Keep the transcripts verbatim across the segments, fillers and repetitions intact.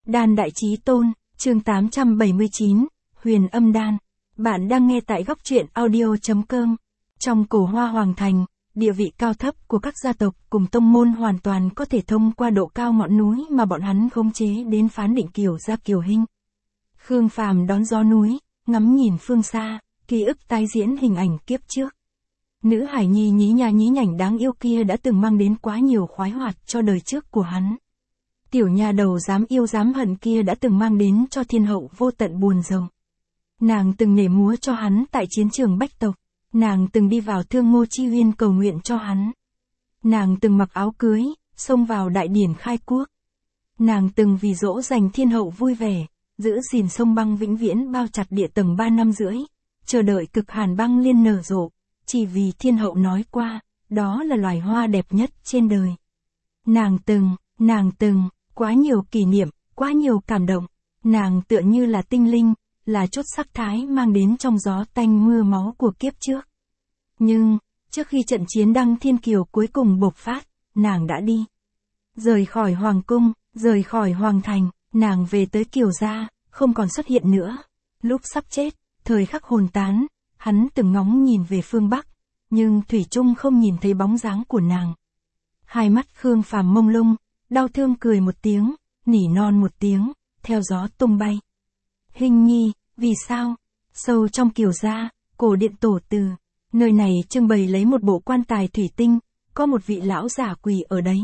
Đan Đại Chí Tôn, chương tám trăm bảy mươi chín, Huyền Âm Đan. Bạn đang nghe tại góc truyện audio.com. Trong cổ Hoa Hoàng Thành, địa vị cao thấp của các gia tộc cùng tông môn hoàn toàn có thể thông qua độ cao ngọn núi mà bọn hắn khống chế đến phán định Kiều gia Kiều Hinh. Khương Phàm đón gió núi, ngắm nhìn phương xa, ký ức tái diễn hình ảnh kiếp trước. Nữ hải nhi nhí nha nhí nhảnh đáng yêu kia đã từng mang đến quá nhiều khoái hoạt cho đời trước của hắn. Tiểu nha đầu dám yêu dám hận kia đã từng mang đến cho thiên hậu vô tận buồn rầu. Nàng từng nhảy múa cho hắn tại chiến trường bách tộc. Nàng từng đi vào Thương Ngô Chi Uyên cầu nguyện cho hắn. Nàng từng mặc áo cưới, xông vào đại điển khai quốc. Nàng từng vì dỗ dành thiên hậu vui vẻ, giữ gìn sông băng vĩnh viễn bao chặt địa tầng ba năm rưỡi, chờ đợi cực hàn băng liên nở rộ, chỉ vì thiên hậu nói qua, đó là loài hoa đẹp nhất trên đời. Nàng từng, nàng từng, quá nhiều kỷ niệm, quá nhiều cảm động. Nàng tựa như là tinh linh, là chốt sắc thái mang đến trong gió tanh mưa máu của kiếp trước. Nhưng, trước khi trận chiến Đăng Thiên Kiều cuối cùng bộc phát, nàng đã đi. Rời khỏi Hoàng Cung, rời khỏi Hoàng Thành, nàng về tới Kiều gia, không còn xuất hiện nữa. Lúc sắp chết, thời khắc hồn tán, hắn từng ngóng nhìn về phương Bắc, nhưng thủy chung không nhìn thấy bóng dáng của nàng. Hai mắt Khương Phàm mông lung, đau thương cười một tiếng, nỉ non một tiếng, theo gió tung bay. Hình nhi, vì sao? Sâu trong Kiều gia, cổ điện tổ từ, nơi này trưng bày lấy một bộ quan tài thủy tinh, có một vị lão giả quỳ ở đấy.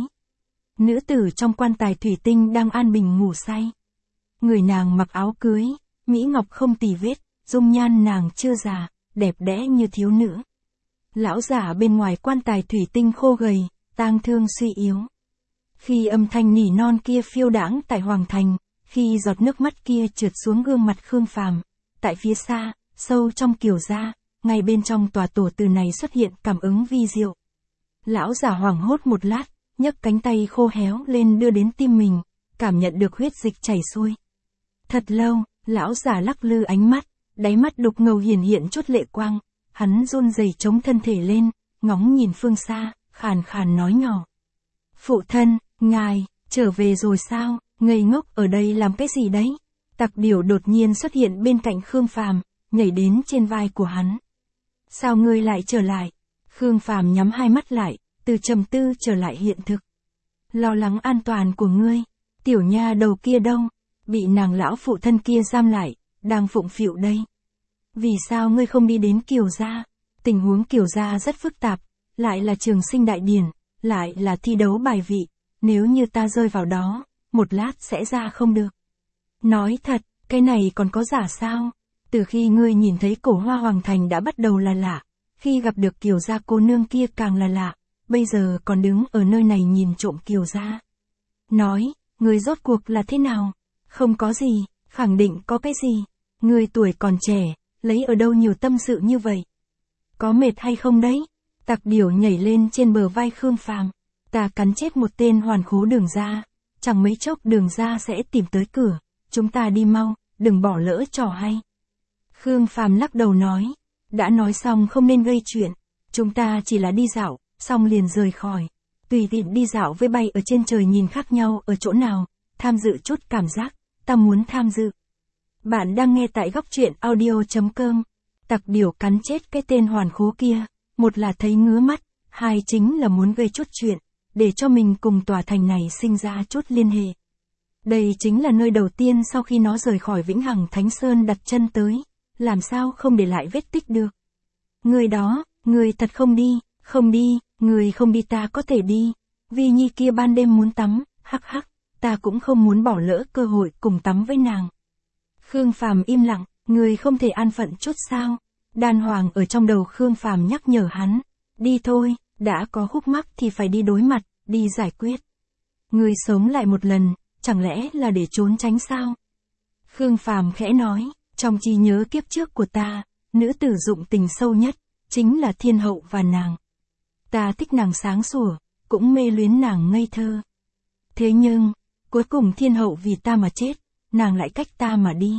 Nữ tử trong quan tài thủy tinh đang an bình ngủ say. Người nàng mặc áo cưới, mỹ ngọc không tì vết, dung nhan nàng chưa già, đẹp đẽ như thiếu nữ. Lão giả bên ngoài quan tài thủy tinh khô gầy, tang thương suy yếu. Khi âm thanh nỉ non kia phiêu đãng tại Hoàng Thành, khi giọt nước mắt kia trượt xuống gương mặt Khương Phàm, tại phía xa, sâu trong Kiều gia, ngay bên trong tòa tổ từ này xuất hiện cảm ứng vi diệu. Lão giả hoảng hốt một lát, nhấc cánh tay khô héo lên đưa đến tim mình, cảm nhận được huyết dịch chảy xuôi. Thật lâu, lão giả lắc lư ánh mắt, đáy mắt đục ngầu hiển hiện chút lệ quang, hắn run rẩy chống thân thể lên, ngóng nhìn phương xa, khàn khàn nói nhỏ. Phụ thân, ngài, trở về rồi sao? Ngây ngốc ở đây làm cái gì đấy? Tặc Điểu đột nhiên xuất hiện bên cạnh Khương Phàm, nhảy đến trên vai của hắn. Sao ngươi lại trở lại? Khương Phàm nhắm hai mắt lại, từ trầm tư trở lại hiện thực. Lo lắng an toàn của ngươi, tiểu nha đầu kia đâu? Bị nàng lão phụ thân kia giam lại, đang phụng phịu đây. Vì sao ngươi không đi đến Kiều gia? Tình huống Kiều gia rất phức tạp, lại là trường sinh đại điển, lại là thi đấu bài vị, nếu như ta rơi vào đó, một lát sẽ ra không được. Nói thật, cái này còn có giả sao? Từ khi ngươi nhìn thấy cổ Hoa Hoàng Thành đã bắt đầu là lạ, khi gặp được Kiều gia cô nương kia càng là lạ, bây giờ còn đứng ở nơi này nhìn trộm Kiều gia. Nói, ngươi rốt cuộc là thế nào? Không có gì, khẳng định có cái gì. Ngươi tuổi còn trẻ, lấy ở đâu nhiều tâm sự như vậy? Có mệt hay không đấy? Tặc Điểu nhảy lên trên bờ vai Khương Phàm. Ta cắn chết một tên hoàn khố Đường gia, chẳng mấy chốc Đường gia sẽ tìm tới cửa, chúng ta đi mau, đừng bỏ lỡ trò hay. Khương Phàm lắc đầu nói, đã nói xong không nên gây chuyện, chúng ta chỉ là đi dạo, xong liền rời khỏi. Tùy tiện đi dạo với bay ở trên trời nhìn khác nhau ở chỗ nào, tham dự chút cảm giác, ta muốn tham dự. Bạn đang nghe tại góc truyện audio.com. Tặc Điểu cắn chết cái tên hoàn khố kia, một là thấy ngứa mắt, hai chính là muốn gây chút chuyện, để cho mình cùng tòa thành này sinh ra chút liên hệ. Đây chính là nơi đầu tiên sau khi nó rời khỏi Vĩnh Hằng Thánh Sơn đặt chân tới, làm sao không để lại vết tích được. Người đó, người thật không đi, không đi, người không đi ta có thể đi. Vi Nhi kia ban đêm muốn tắm, hắc hắc, ta cũng không muốn bỏ lỡ cơ hội cùng tắm với nàng. Khương Phàm im lặng, người không thể an phận chút sao? Đan Hoàng ở trong đầu Khương Phàm nhắc nhở hắn, đi thôi, đã có khúc mắc thì phải đi đối mặt, đi giải quyết. Người sống lại một lần, chẳng lẽ là để trốn tránh sao? Khương Phàm khẽ nói, trong trí nhớ kiếp trước của ta, nữ tử dụng tình sâu nhất, chính là thiên hậu và nàng. Ta thích nàng sáng sủa, cũng mê luyến nàng ngây thơ. Thế nhưng, cuối cùng thiên hậu vì ta mà chết, nàng lại cách ta mà đi.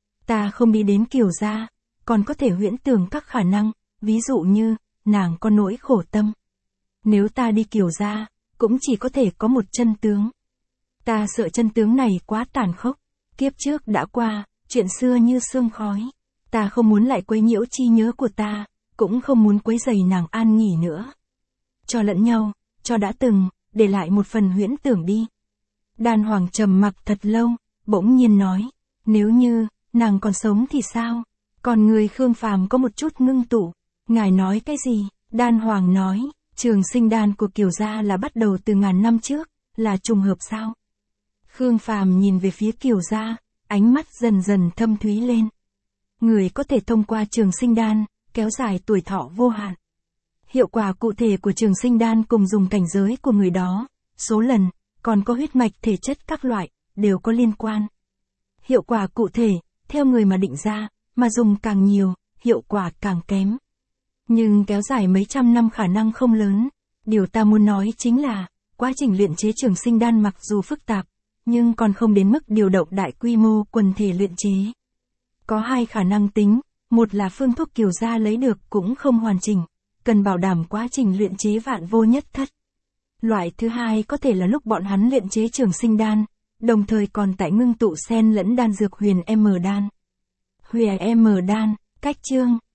Ta không đi đến Kiều gia, còn có thể huyễn tưởng các khả năng, ví dụ như, nàng có nỗi khổ tâm. Nếu ta đi Kiều gia, cũng chỉ có thể có một chân tướng. Ta sợ chân tướng này quá tàn khốc. Kiếp trước đã qua, chuyện xưa như sương khói. Ta không muốn lại quấy nhiễu trí nhớ của ta, cũng không muốn quấy rầy nàng an nghỉ nữa. Cho lẫn nhau, cho đã từng, để lại một phần huyễn tưởng đi. Đan Hoàng trầm mặc thật lâu, bỗng nhiên nói, nếu như, nàng còn sống thì sao? Còn người Khương Phàm có một chút ngưng tụ. Ngài nói cái gì? Đan Hoàng nói, trường sinh đan của Kiều gia là bắt đầu từ ngàn năm trước, là trùng hợp sao? Khương Phàm nhìn về phía Kiều gia, ánh mắt dần dần thâm thúy lên. Người có thể thông qua trường sinh đan, kéo dài tuổi thọ vô hạn. Hiệu quả cụ thể của trường sinh đan cùng dùng cảnh giới của người đó, số lần, còn có huyết mạch thể chất các loại, đều có liên quan. Hiệu quả cụ thể, theo người mà định ra, mà dùng càng nhiều, hiệu quả càng kém. Nhưng kéo dài mấy trăm năm khả năng không lớn. Điều ta muốn nói chính là, quá trình luyện chế trường sinh đan mặc dù phức tạp, nhưng còn không đến mức điều động đại quy mô quần thể luyện chế. Có hai khả năng tính, một là phương thuốc Kiều gia lấy được cũng không hoàn chỉnh, cần bảo đảm quá trình luyện chế vạn vô nhất thất. Loại thứ hai có thể là lúc bọn hắn luyện chế trường sinh đan, đồng thời còn tại ngưng tụ xen lẫn đan dược huyền M đan. Huyền M đan, cách chương.